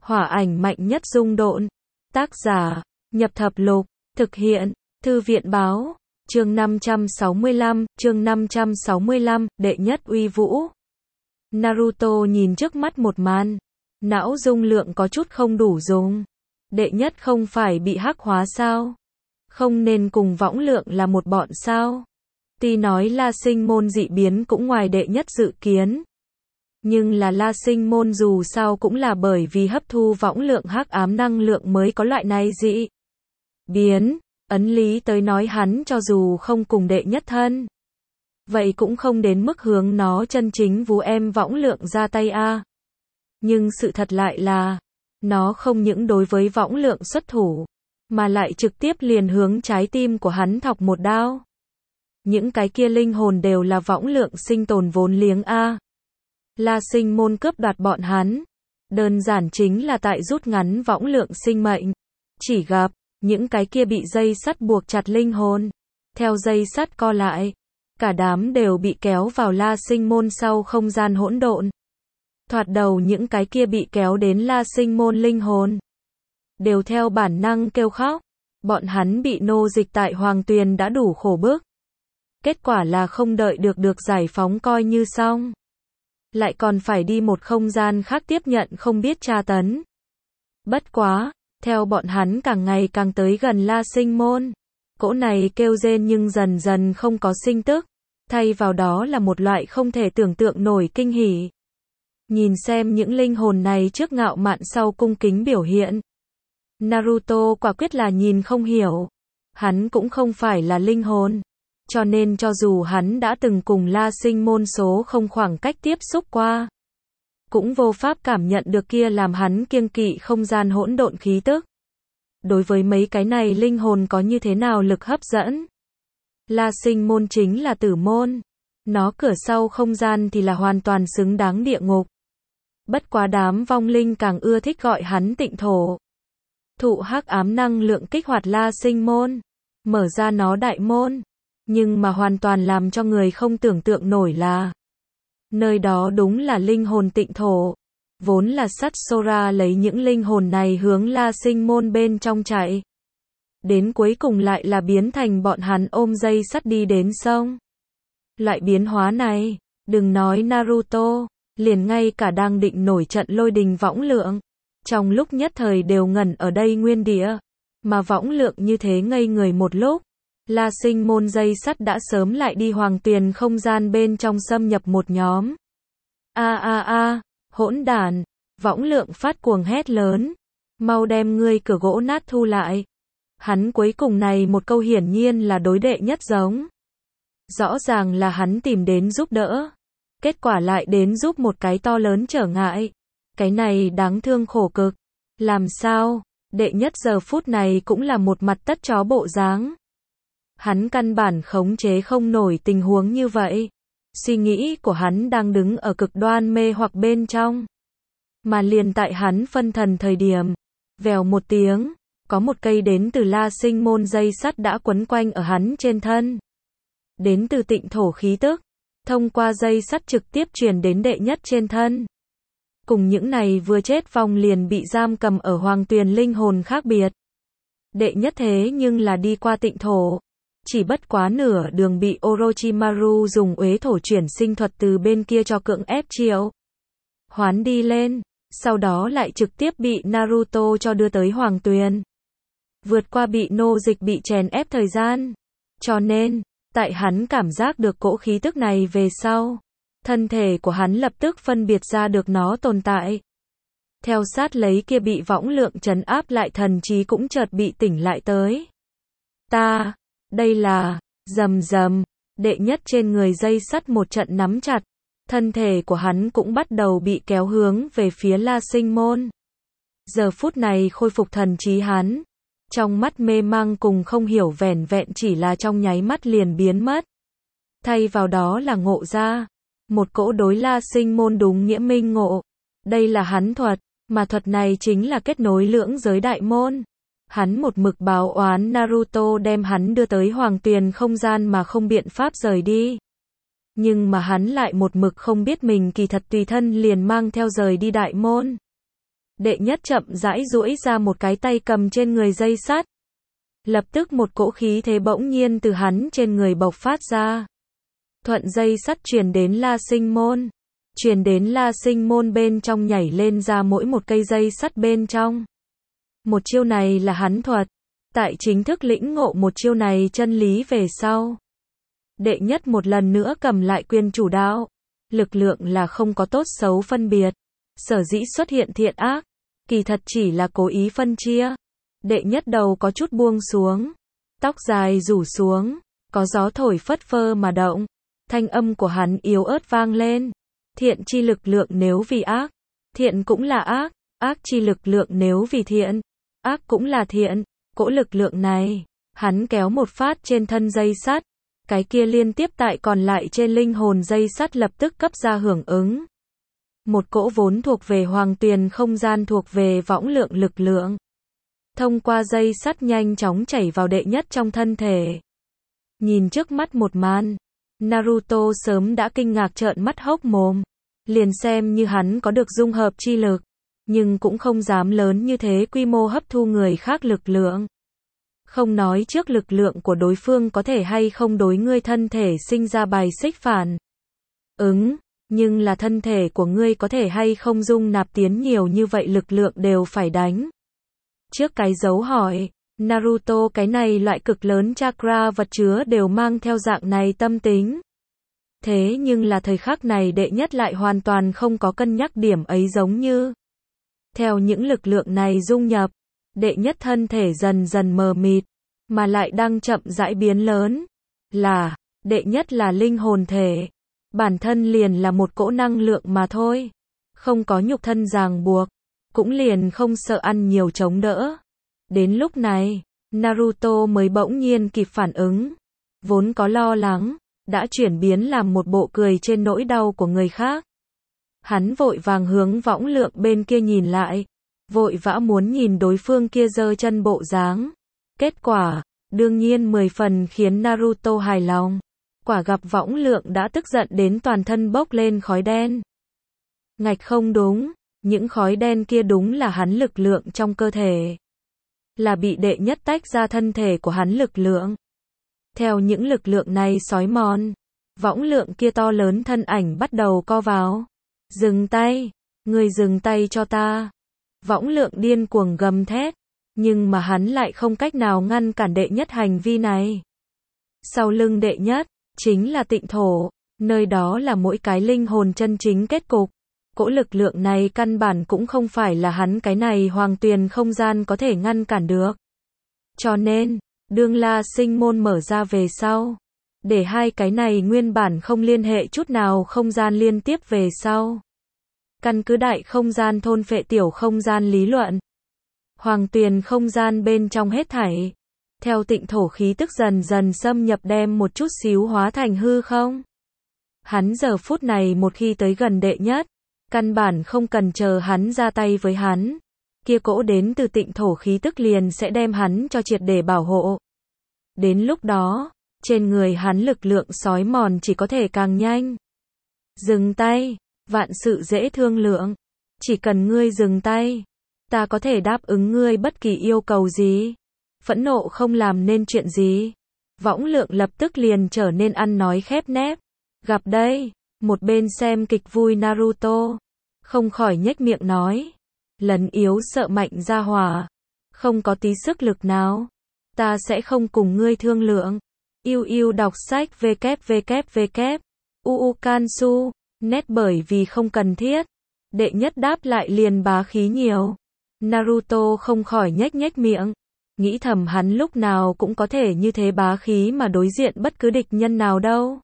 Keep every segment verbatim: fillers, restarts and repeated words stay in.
Hỏa ảnh mạnh nhất dung độn. Tác giả, Nhập Thập Lục. Thực hiện, Thư viện báo. Chương năm trăm sáu mươi lăm, chương năm trăm sáu mươi lăm, đệ nhất uy vũ. Naruto nhìn trước mắt một màn. Não dung lượng có chút không đủ dùng. Đệ nhất không phải bị hắc hóa sao? Không nên cùng võng lượng là một bọn sao? Tuy nói La Sinh môn dị biến cũng ngoài đệ nhất dự kiến. Nhưng là La Sinh môn dù sao cũng là bởi vì hấp thu võng lượng hắc ám năng lượng mới có loại này dị biến. Ấn lý tới nói hắn cho dù không cùng đệ nhất thân, vậy cũng không đến mức hướng nó chân chính vú em võng lượng ra tay a. Nhưng sự thật lại là, nó không những đối với võng lượng xuất thủ, mà lại trực tiếp liền hướng trái tim của hắn thọc một đao. Những cái kia linh hồn đều là võng lượng sinh tồn vốn liếng a. La Sinh môn cướp đoạt bọn hắn, đơn giản chính là tại rút ngắn võng lượng sinh mệnh. Chỉ gặp những cái kia bị dây sắt buộc chặt linh hồn, theo dây sắt co lại, cả đám đều bị kéo vào La Sinh môn sau không gian hỗn độn. Thoạt đầu những cái kia bị kéo đến La Sinh môn linh hồn đều theo bản năng kêu khóc. Bọn hắn bị nô dịch tại Hoàng Tuyền đã đủ khổ bức. Kết quả là không đợi được được giải phóng coi như xong, lại còn phải đi một không gian khác tiếp nhận không biết tra tấn. Bất quá, theo bọn hắn càng ngày càng tới gần La Sinh môn, cỗ này kêu rên nhưng dần dần không có sinh tức, thay vào đó là một loại không thể tưởng tượng nổi kinh hỉ. Nhìn xem những linh hồn này trước ngạo mạn sau cung kính biểu hiện, Naruto quả quyết là nhìn không hiểu. Hắn cũng không phải là linh hồn, cho nên cho dù hắn đã từng cùng La Sinh môn số không khoảng cách tiếp xúc qua, cũng vô pháp cảm nhận được kia làm hắn kiêng kỵ không gian hỗn độn khí tức. Đối với mấy cái này linh hồn có như thế nào lực hấp dẫn? La Sinh môn chính là tử môn, nó cửa sau không gian thì là hoàn toàn xứng đáng địa ngục. Bất quá đám vong linh càng ưa thích gọi hắn tịnh thổ. Thụ hắc ám năng lượng kích hoạt La Sinh môn, mở ra nó đại môn, nhưng mà hoàn toàn làm cho người không tưởng tượng nổi là nơi đó đúng là linh hồn tịnh thổ. Vốn là sắt Sora lấy những linh hồn này hướng La Sinh môn bên trong chạy, đến cuối cùng lại là biến thành bọn hắn ôm dây sắt đi đến sông. Loại biến hóa này, đừng nói Naruto, liền ngay cả đang định nổi trận lôi đình võng lượng, trong lúc nhất thời đều ngẩn ở đây nguyên địa. Mà võng lượng như thế ngây người một lúc, La Sinh môn dây sắt đã sớm lại đi Hoàng Tuyền không gian bên trong xâm nhập một nhóm. A a a, hỗn đản, võng lượng phát cuồng hét lớn, mau đem ngươi cửa gỗ nát thu lại. Hắn cuối cùng này một câu hiển nhiên là đối đệ nhất giống. Rõ ràng là hắn tìm đến giúp đỡ, kết quả lại đến giúp một cái to lớn trở ngại. Cái này đáng thương khổ cực. Làm sao? Đệ nhất giờ phút này cũng là một mặt tất chó bộ dáng. Hắn căn bản khống chế không nổi tình huống như vậy. Suy nghĩ của hắn đang đứng ở cực đoan mê hoặc bên trong. Mà liền tại hắn phân thần thời điểm, vèo một tiếng, có một cây đến từ La Sinh môn dây sắt đã quấn quanh ở hắn trên thân. Đến từ tịnh thổ khí tức, thông qua dây sắt trực tiếp truyền đến đệ nhất trên thân. Cùng những này vừa chết vong liền bị giam cầm ở Hoàng Tuyền linh hồn khác biệt. Đệ nhất thế nhưng là đi qua tịnh thổ, chỉ bất quá nửa đường bị Orochimaru dùng uế thổ chuyển sinh thuật từ bên kia cho cưỡng ép triệu hoán đi lên, sau đó lại trực tiếp bị Naruto cho đưa tới Hoàng Tuyền. Vượt qua bị nô dịch bị chèn ép thời gian. Cho nên, tại hắn cảm giác được cỗ khí tức này về sau, thân thể của hắn lập tức phân biệt ra được nó tồn tại. Theo sát lấy kia bị võng lượng trấn áp lại thần trí cũng chợt bị tỉnh lại tới. Ta, đây là, rầm rầm, đệ nhất trên người dây sắt một trận nắm chặt, thân thể của hắn cũng bắt đầu bị kéo hướng về phía La Sinh môn. Giờ phút này khôi phục thần trí hắn, trong mắt mê mang cùng không hiểu vẻn vẹn chỉ là trong nháy mắt liền biến mất. Thay vào đó là ngộ ra, một cỗ đối La Sinh môn đúng nghĩa minh ngộ. Đây là hắn thuật, mà thuật này chính là kết nối lưỡng giới đại môn. Hắn một mực báo oán Naruto đem hắn đưa tới Hoàng Tuyền không gian mà không biện pháp rời đi. Nhưng mà hắn lại một mực không biết mình kỳ thật tùy thân liền mang theo rời đi đại môn. Đệ nhất chậm rãi duỗi ra một cái tay cầm trên người dây sắt. Lập tức một cỗ khí thế bỗng nhiên từ hắn trên người bộc phát ra. Thuận dây sắt truyền đến La Sinh Môn. Truyền đến La Sinh Môn bên trong nhảy lên ra mỗi một cây dây sắt bên trong. Một chiêu này là hắn thuật. Tại chính thức lĩnh ngộ một chiêu này chân lý về sau. Đệ nhất một lần nữa cầm lại quyền chủ đạo. Lực lượng là không có tốt xấu phân biệt. Sở dĩ xuất hiện thiện ác, kỳ thật chỉ là cố ý phân chia. Đệ nhất đầu có chút buông xuống. Tóc dài rủ xuống. Có gió thổi phất phơ mà động. Thanh âm của hắn yếu ớt vang lên. Thiện chi lực lượng nếu vì ác. Thiện cũng là ác. Ác chi lực lượng nếu vì thiện. Ác cũng là thiện. Cỗ lực lượng này, hắn kéo một phát trên thân dây sắt. Cái kia liên tiếp tại còn lại trên linh hồn dây sắt lập tức cấp ra hưởng ứng. Một cỗ vốn thuộc về hoàng tuyền không gian thuộc về võng lượng lực lượng. Thông qua dây sắt nhanh chóng chảy vào đệ nhất trong thân thể. Nhìn trước mắt một màn, Naruto sớm đã kinh ngạc trợn mắt hốc mồm. Liền xem như hắn có được dung hợp chi lực, nhưng cũng không dám lớn như thế quy mô hấp thu người khác lực lượng. Không nói trước lực lượng của đối phương có thể hay không đối ngươi thân thể sinh ra bài xích phản ứng, nhưng là thân thể của ngươi có thể hay không dung nạp tiến nhiều như vậy lực lượng đều phải đánh. Trước cái dấu hỏi, Naruto cái này loại cực lớn chakra vật chứa đều mang theo dạng này tâm tính. Thế nhưng là thời khắc này đệ nhất lại hoàn toàn không có cân nhắc điểm ấy giống như. Theo những lực lượng này dung nhập, đệ nhất thân thể dần dần mờ mịt, mà lại đang chậm rãi biến lớn. Là, đệ nhất là linh hồn thể. Bản thân liền là một cỗ năng lượng mà thôi. Không có nhục thân ràng buộc, cũng liền không sợ ăn nhiều chống đỡ. Đến lúc này, Naruto mới bỗng nhiên kịp phản ứng. Vốn có lo lắng, đã chuyển biến làm một bộ cười trên nỗi đau của người khác. Hắn vội vàng hướng võng lượng bên kia nhìn lại. Vội vã muốn nhìn đối phương kia giơ chân bộ dáng. Kết quả, đương nhiên mười phần khiến Naruto hài lòng. Quả gặp võng lượng đã tức giận đến toàn thân bốc lên khói đen. Ngạch không đúng, những khói đen kia đúng là hắn lực lượng trong cơ thể. Là bị đệ nhất tách ra thân thể của hắn lực lượng. Theo những lực lượng này xói mòn, võng lượng kia to lớn thân ảnh bắt đầu co vào. Dừng tay, ngươi dừng tay cho ta. Võng lượng điên cuồng gầm thét, nhưng mà hắn lại không cách nào ngăn cản đệ nhất hành vi này. Sau lưng đệ nhất, chính là tịnh thổ, nơi đó là mỗi cái linh hồn chân chính kết cục. Cỗ lực lượng này căn bản cũng không phải là hắn cái này hoàng tuyền không gian có thể ngăn cản được. Cho nên, đương La Sinh Môn mở ra về sau, để hai cái này nguyên bản không liên hệ chút nào không gian liên tiếp về sau. Căn cứ đại không gian thôn phệ tiểu không gian lý luận. Hoàng tuyền không gian bên trong hết thảy. Theo tịnh thổ khí tức dần dần xâm nhập đem một chút xíu hóa thành hư không. Hắn giờ phút này một khi tới gần đệ nhất, căn bản không cần chờ hắn ra tay với hắn. Kia cỗ đến từ tịnh thổ khí tức liền sẽ đem hắn cho triệt để bảo hộ. Đến lúc đó, trên người hắn lực lượng xói mòn chỉ có thể càng nhanh. Dừng tay, vạn sự dễ thương lượng. Chỉ cần ngươi dừng tay, ta có thể đáp ứng ngươi bất kỳ yêu cầu gì. Phẫn nộ không làm nên chuyện gì. Võng lượng lập tức liền trở nên ăn nói khép nép. Gặp đây, một bên xem kịch vui Naruto, không khỏi nhếch miệng nói. Lần yếu sợ mạnh ra hỏa. Không có tí sức lực nào. Ta sẽ không cùng ngươi thương lượng. Yêu yêu đọc sách www. uu Kansu. Nét bởi vì không cần thiết. Đệ nhất đáp lại liền bá khí nhiều. Naruto không khỏi nhếch nhếch miệng. Nghĩ thầm hắn lúc nào cũng có thể như thế bá khí mà đối diện bất cứ địch nhân nào đâu.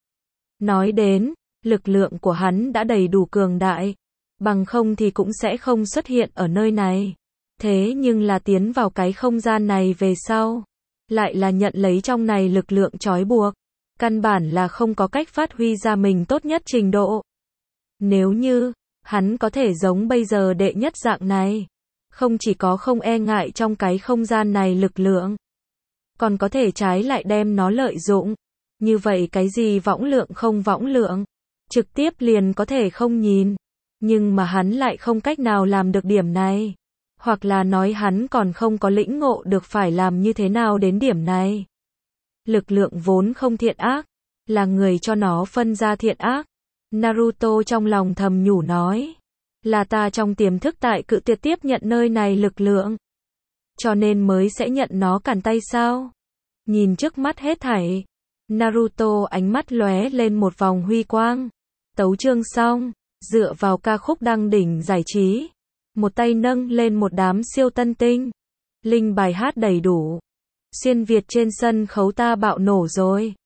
Nói đến, lực lượng của hắn đã đầy đủ cường đại. Bằng không thì cũng sẽ không xuất hiện ở nơi này. Thế nhưng là tiến vào cái không gian này về sau. Lại là nhận lấy trong này lực lượng trói buộc. Căn bản là không có cách phát huy ra mình tốt nhất trình độ. Nếu như, hắn có thể giống bây giờ đệ nhất dạng này. Không chỉ có không e ngại trong cái không gian này lực lượng. Còn có thể trái lại đem nó lợi dụng. Như vậy cái gì võng lượng không võng lượng. Trực tiếp liền có thể không nhìn. Nhưng mà hắn lại không cách nào làm được điểm này. Hoặc là nói hắn còn không có lĩnh ngộ được phải làm như thế nào đến điểm này. Lực lượng vốn không thiện ác, là người cho nó phân ra thiện ác. Naruto trong lòng thầm nhủ nói. Là ta trong tiềm thức tại cự tuyệt tiếp nhận nơi này lực lượng. Cho nên mới sẽ nhận nó cản tay sao? Nhìn trước mắt hết thảy. Naruto ánh mắt lóe lên một vòng huy quang. Tấu chương xong, dựa vào ca khúc đăng đỉnh giải trí. Một tay nâng lên một đám siêu tân tinh. Linh bài hát đầy đủ. Xuyên Việt trên sân khấu ta bạo nổ rồi.